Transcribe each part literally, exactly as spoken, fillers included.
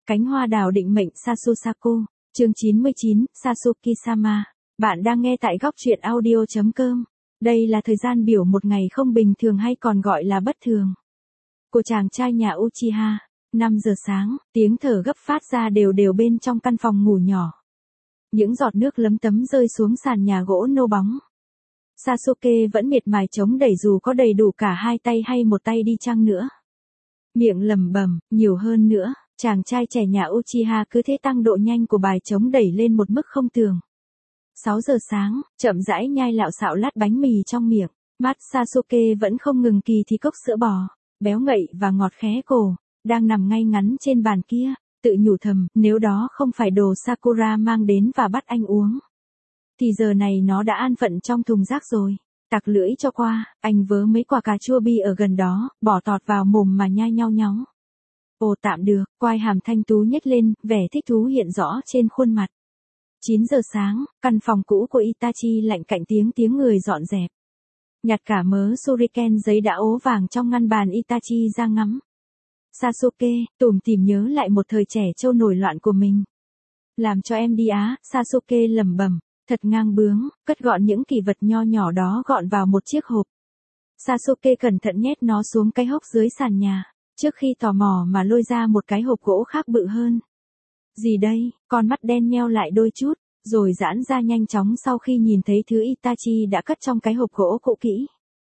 Cánh hoa đào định mệnh Sasusako, chương chín mươi chín, Sasuke-sama. Bạn đang nghe tại góc truyện audio chấm com. Đây là thời gian biểu một ngày không bình thường hay còn gọi là bất thường của chàng trai nhà Uchiha. năm giờ sáng, tiếng thở gấp phát ra đều đều bên trong căn phòng ngủ nhỏ. Những giọt nước lấm tấm rơi xuống sàn nhà gỗ nô bóng. Sasuke vẫn miệt mài chống đẩy dù có đầy đủ cả hai tay hay một tay đi chăng nữa. Miệng lẩm bẩm, nhiều hơn nữa, chàng trai trẻ nhà Uchiha cứ thế tăng độ nhanh của bài chống đẩy lên một mức không tưởng. sáu giờ sáng, chậm rãi nhai lạo xạo lát bánh mì trong miệng, mắt Sasuke vẫn không ngừng kỳ thì cốc sữa bò, béo ngậy và ngọt khé cổ, đang nằm ngay ngắn trên bàn kia, tự nhủ thầm, nếu đó không phải đồ Sakura mang đến và bắt anh uống, thì giờ này nó đã an phận trong thùng rác rồi. Tặc lưỡi cho qua, anh vớ mấy quả cà chua bi ở gần đó, bỏ tọt vào mồm mà nhai nhau nháo. Ồ tạm được, quai hàm thanh tú nhếch lên, vẻ thích thú hiện rõ trên khuôn mặt. chín giờ sáng, căn phòng cũ của Itachi lạnh cạnh tiếng tiếng người dọn dẹp. Nhặt cả mớ shuriken giấy đã ố vàng trong ngăn bàn Itachi ra ngắm. Sasuke, tủm tỉm nhớ lại một thời trẻ trâu nổi loạn của mình. Làm cho em đi á, Sasuke lẩm bẩm. Thật ngang bướng, cất gọn những kỷ vật nho nhỏ đó gọn vào một chiếc hộp. Sasuke cẩn thận nhét nó xuống cái hốc dưới sàn nhà, trước khi tò mò mà lôi ra một cái hộp gỗ khác bự hơn. Gì đây, con mắt đen nheo lại đôi chút, rồi giãn ra nhanh chóng sau khi nhìn thấy thứ Itachi đã cất trong cái hộp gỗ cũ kỹ.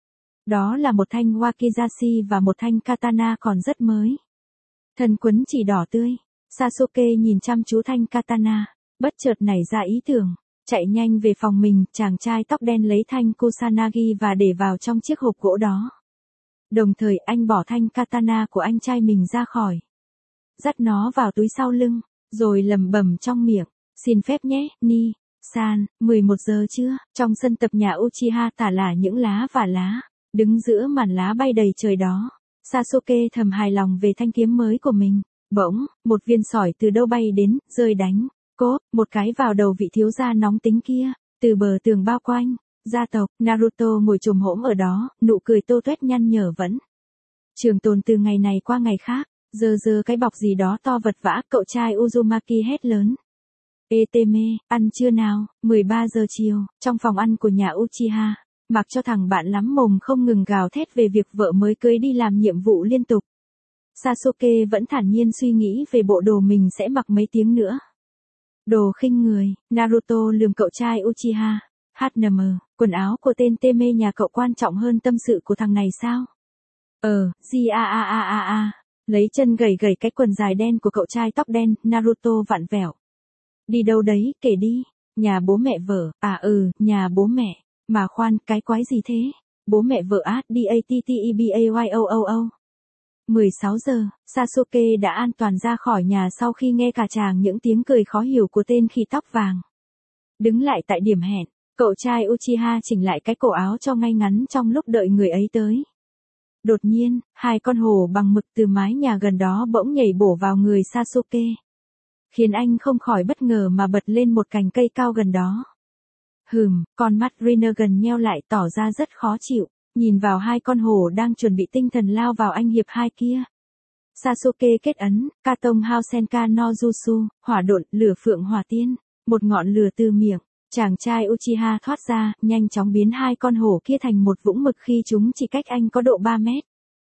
Đó là một thanh wakizashi và một thanh katana còn rất mới. Thân quấn chỉ đỏ tươi, Sasuke nhìn chăm chú thanh katana, bất chợt nảy ra ý tưởng. Chạy nhanh về phòng mình, chàng trai tóc đen lấy thanh kusanagi và để vào trong chiếc hộp gỗ đó. Đồng thời anh bỏ thanh katana của anh trai mình ra khỏi, dắt nó vào túi sau lưng, rồi lẩm bẩm trong miệng, xin phép nhé, Ni, san, mười một giờ chưa, trong sân tập nhà Uchiha tả lả những lá và lá, đứng giữa màn lá bay đầy trời đó. Sasuke thầm hài lòng về thanh kiếm mới của mình, bỗng, một viên sỏi từ đâu bay đến, rơi đánh. Cốp, một cái vào đầu vị thiếu gia nóng tính kia, từ bờ tường bao quanh, gia tộc, Naruto ngồi chồm hổm ở đó, nụ cười tô tuét nhăn nhở vẫn trường tồn từ ngày này qua ngày khác, giờ giờ cái bọc gì đó to vật vã, cậu trai Uzumaki hét lớn. Eteme, ăn trưa nào, mười ba giờ chiều, trong phòng ăn của nhà Uchiha, mặc cho thằng bạn lắm mồm không ngừng gào thét về việc vợ mới cưới đi làm nhiệm vụ liên tục. Sasuke vẫn thản nhiên suy nghĩ về bộ đồ mình sẽ mặc mấy tiếng nữa. Đồ khinh người, Naruto lườm cậu trai Uchiha. hát en em, quần áo của tên Teme nhà cậu quan trọng hơn tâm sự của thằng này sao? Ờ, gì a a a a a. Lấy chân gẩy gẩy cái quần dài đen của cậu trai tóc đen, Naruto vặn vẹo. Đi đâu đấy, kể đi. Nhà bố mẹ vợ, à ừ, nhà bố mẹ. Mà khoan, cái quái gì thế? Bố mẹ vợ á, D A T T E B A Y O O O. mười sáu giờ, Sasuke đã an toàn ra khỏi nhà sau khi nghe cả tràng những tiếng cười khó hiểu của tên khi tóc vàng. Đứng lại tại điểm hẹn, cậu trai Uchiha chỉnh lại cái cổ áo cho ngay ngắn trong lúc đợi người ấy tới. Đột nhiên, hai con hổ bằng mực từ mái nhà gần đó bỗng nhảy bổ vào người Sasuke, khiến anh không khỏi bất ngờ mà bật lên một cành cây cao gần đó. Hừm, con mắt Rinnegan nheo lại tỏ ra rất khó chịu. Nhìn vào hai con hổ đang chuẩn bị tinh thần lao vào anh hiệp hai kia. Sasuke kết ấn, Katon Hausenka no Jutsu, hỏa độn, lửa phượng hỏa tiên, một ngọn lửa từ miệng. Chàng trai Uchiha thoát ra, nhanh chóng biến hai con hổ kia thành một vũng mực khi chúng chỉ cách anh có độ ba mét.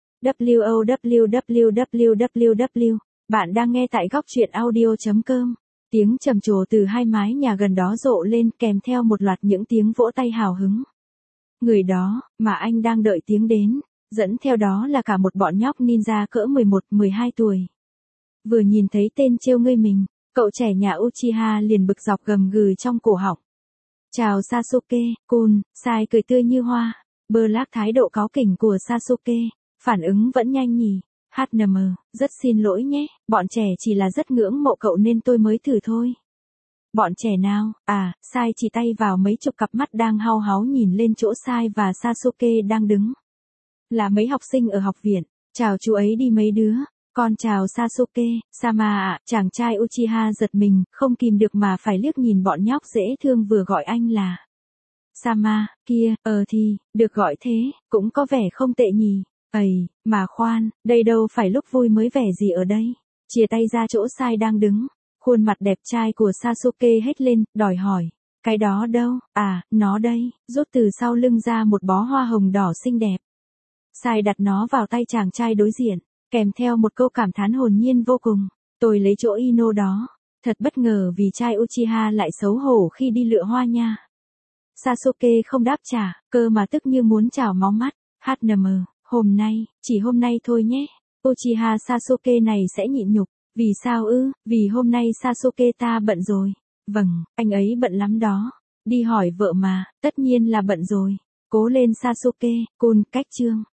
W O W W W W W, bạn đang nghe tại góc truyện audio chấm com. Tiếng trầm trồ từ hai mái nhà gần đó rộ lên kèm theo một loạt những tiếng vỗ tay hào hứng. Người đó, mà anh đang đợi tiếng đến, dẫn theo đó là cả một bọn nhóc ninja cỡ mười một mười hai tuổi. Vừa nhìn thấy tên trêu ngươi mình, cậu trẻ nhà Uchiha liền bực dọc gầm gừ trong cổ họng. Chào Sasuke, cool, sai cười tươi như hoa, bơ lác thái độ cáu kỉnh của Sasuke, phản ứng vẫn nhanh nhỉ. hát en em, rất xin lỗi nhé, bọn trẻ chỉ là rất ngưỡng mộ cậu nên tôi mới thử thôi. Bọn trẻ nào, à, Sai chỉ tay vào mấy chục cặp mắt đang hau háu nhìn lên chỗ Sai và Sasuke đang đứng. Là mấy học sinh ở học viện, chào chú ấy đi mấy đứa, con chào Sasuke, Sama ạ, chàng trai Uchiha giật mình, không kìm được mà phải liếc nhìn bọn nhóc dễ thương vừa gọi anh là Sama, kia, ờ thì, được gọi thế, cũng có vẻ không tệ nhỉ, ầy, mà khoan, đây đâu phải lúc vui mới vẻ gì ở đây. chia tay ra chỗ sai đang đứng. Khuôn mặt đẹp trai của Sasuke hét lên, đòi hỏi. Cái đó đâu, à, nó đây, rút từ sau lưng ra một bó hoa hồng đỏ xinh đẹp. Sai đặt nó vào tay chàng trai đối diện, kèm theo một câu cảm thán hồn nhiên vô cùng. Tôi lấy chỗ Ino đó. Thật bất ngờ vì trai Uchiha lại xấu hổ khi đi lựa hoa nha. Sasuke không đáp trả, cơ mà tức như muốn trào máu mắt. hát en em, hôm nay, chỉ hôm nay thôi nhé. Uchiha Sasuke này sẽ nhịn nhục. Vì sao ư, vì hôm nay Sasuke ta bận rồi. Vâng, anh ấy bận lắm đó. Đi hỏi vợ mà, tất nhiên là bận rồi. Cố lên Sasuke, cun, cách chương.